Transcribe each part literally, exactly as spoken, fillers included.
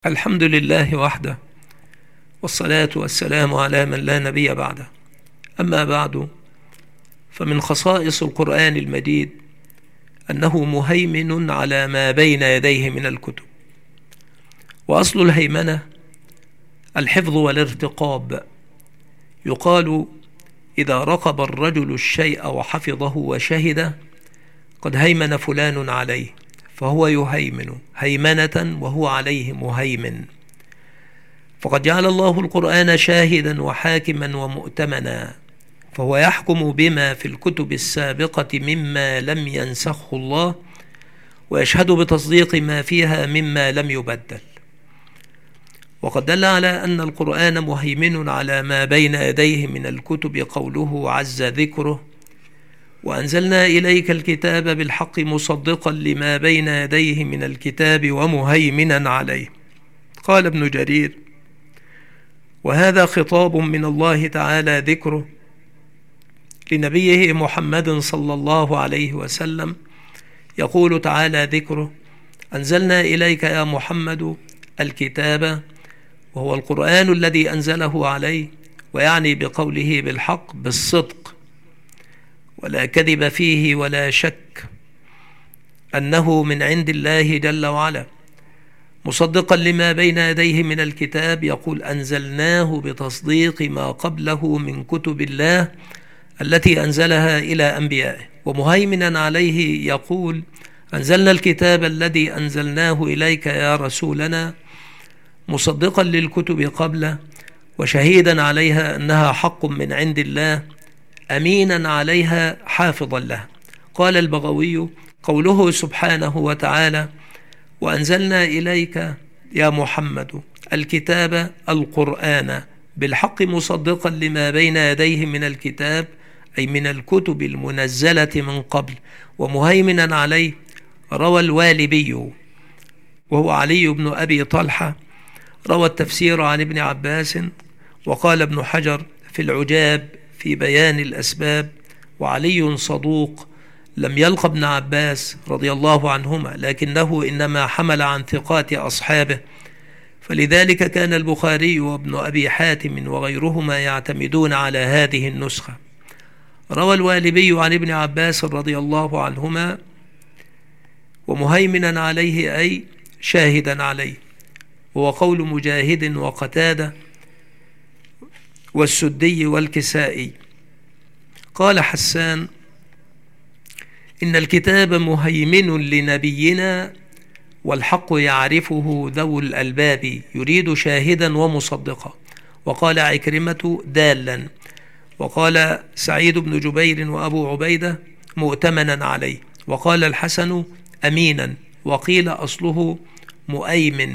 الحمد لله وحده، والصلاة والسلام على من لا نبي بعده. أما بعد، فمن خصائص القرآن المجيد أنه مهيمن على ما بين يديه من الكتب. وأصل الهيمنة الحفظ والارتقاب. يقال إذا رقب الرجل الشيء وحفظه وشهد قد هيمن فلان عليه، فهو يهيمن هيمنة وهو عليه مهيمن. فقد جعل الله القرآن شاهدا وحاكما ومؤتمنا، فهو يحكم بما في الكتب السابقة مما لم ينسخه الله، ويشهد بتصديق ما فيها مما لم يبدل. وقد دل على أن القرآن مهيمن على ما بين يديه من الكتب قوله عز ذكره: وأنزلنا إليك الكتاب بالحق مصدقا لما بين يديه من الكتاب ومهيمنا عليه. قال ابن جرير: وهذا خطاب من الله تعالى ذكره لنبيه محمد صلى الله عليه وسلم، يقول تعالى ذكره: أنزلنا إليك يا محمد الكتاب، وهو القرآن الذي أنزله عليه، ويعني بقوله بالحق بالصدق، ولا كذب فيه ولا شك أنه من عند الله جل وعلا، مصدقا لما بين يديه من الكتاب. يقول: أنزلناه بتصديق ما قبله من كتب الله التي أنزلها إلى أنبيائه. ومهيمنا عليه يقول: أنزلنا الكتاب الذي أنزلناه إليك يا رسولنا مصدقا للكتب قبله، وشهيدا عليها أنها حق من عند الله، أمينا عليها حافظا لها. قال البغوي: قوله سبحانه وتعالى: وأنزلنا إليك يا محمد الكتاب القرآن بالحق مصدقا لما بين يديه من الكتاب، أي من الكتب المنزلة من قبل، ومهيمنا عليه. روى الوالبي وهو علي بن أبي طلحة، روى التفسير عن ابن عباس. وقال ابن حجر في العجاب في بيان الأسباب: وعلي صدوق لم يلق ابن عباس رضي الله عنهما، لكنه إنما حمل عن ثقات أصحابه، فلذلك كان البخاري وابن أبي حاتم وغيرهما يعتمدون على هذه النسخة. روى الوالبي عن ابن عباس رضي الله عنهما: ومهيمنا عليه أي شاهدا عليه. وهو قول مجاهد وقتادة والسدي والكسائي. قال حسان: إن الكتاب مهيمن لنبينا، والحق يعرفه ذو الألباب، يريد شاهدا ومصدقا. وقال عكرمة: دالا. وقال سعيد بن جبير وأبو عبيدة: مؤتمنا عليه. وقال الحسن: أمينا. وقيل أصله مؤيمن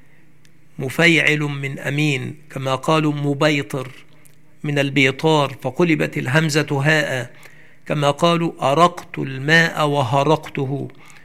مفيعل من أمين، كما قالوا مبيطر من البيطار، فقلبت الهمزة هاء، كما قالوا أرقت الماء وهرقته،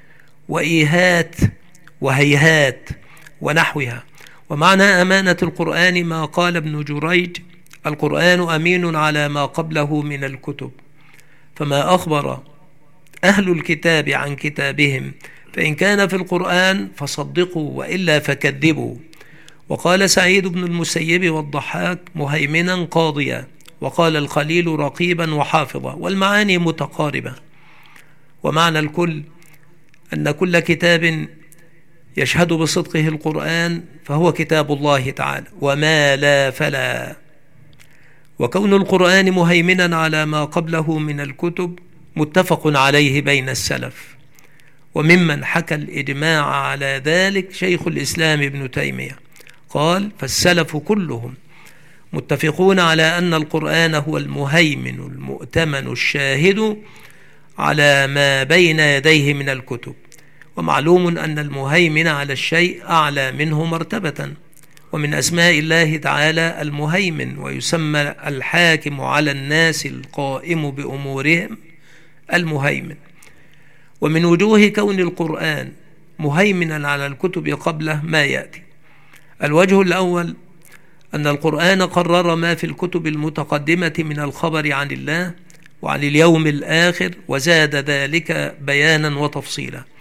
وإيهات وهيهات ونحوها. ومعنى أمانة القرآن ما قال ابن جريج: القرآن أمين على ما قبله من الكتب، فما أخبر أهل الكتاب عن كتابهم فإن كان في القرآن فصدقوا، وإلا فكذبوا. وقال سعيد بن المسيب والضحاك: مهيمنا قاضيا. وقال الخليل: رقيبا وحافظا. والمعاني متقاربة. ومعنى الكل أن كل كتاب يشهد بصدقه القرآن فهو كتاب الله تعالى، وما لا فلا. وكون القرآن مهيمنا على ما قبله من الكتب متفق عليه بين السلف، وممن حكى الإجماع على ذلك شيخ الإسلام ابن تيمية. قال: فالسلف كلهم متفقون على أن القرآن هو المهيمن المؤتمن الشاهد على ما بين يديه من الكتب. ومعلوم أن المهيمن على الشيء أعلى منه مرتبة، ومن أسماء الله تعالى المهيمن، ويسمى الحاكم على الناس القائم بأمورهم المهيمن. ومن وجوه كون القرآن مهيمنا على الكتب قبله ما يأتي: الوجه الأول أن القرآن قرر ما في الكتب المتقدمة من الخبر عن الله وعن اليوم الآخر، وزاد ذلك بيانا وتفصيلا.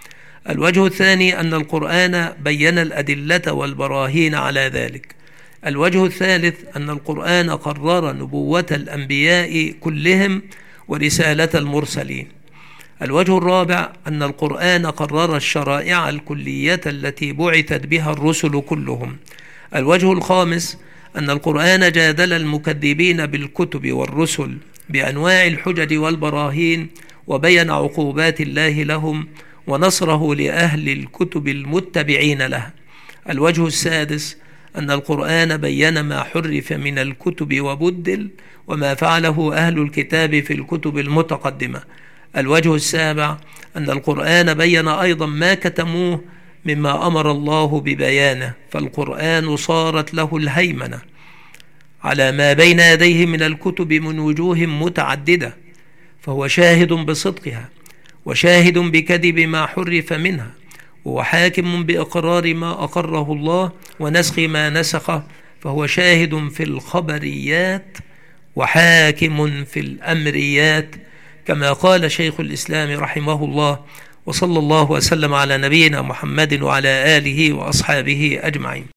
الوجه الثاني أن القرآن بين الأدلة والبراهين على ذلك. الوجه الثالث أن القرآن قرر نبوة الأنبياء كلهم ورسالة المرسلين. الوجه الرابع أن القرآن قرر الشرائع الكلية التي بعثت بها الرسل كلهم. الوجه الخامس أن القرآن جادل المكذبين بالكتب والرسل بأنواع الحجج والبراهين، وبين عقوبات الله لهم ونصره لأهل الكتب المتبعين له. الوجه السادس أن القرآن بين ما حرف من الكتب وبدل، وما فعله أهل الكتاب في الكتب المتقدمة. الوجه السابع أن القرآن بين أيضا ما كتموه مما أمر الله ببيانه، فالقرآن صارت له الهيمنة على ما بين يديه من الكتب من وجوه متعددة، فهو شاهد بصدقها وشاهد بكذب ما حرف منها، وحاكم بإقرار ما أقره الله ونسخ ما نسخه، فهو شاهد في الخبريات وحاكم في الأمريات، كما قال شيخ الإسلام رحمه الله. وصلى الله وسلم على نبينا محمد وعلى آله وأصحابه أجمعين.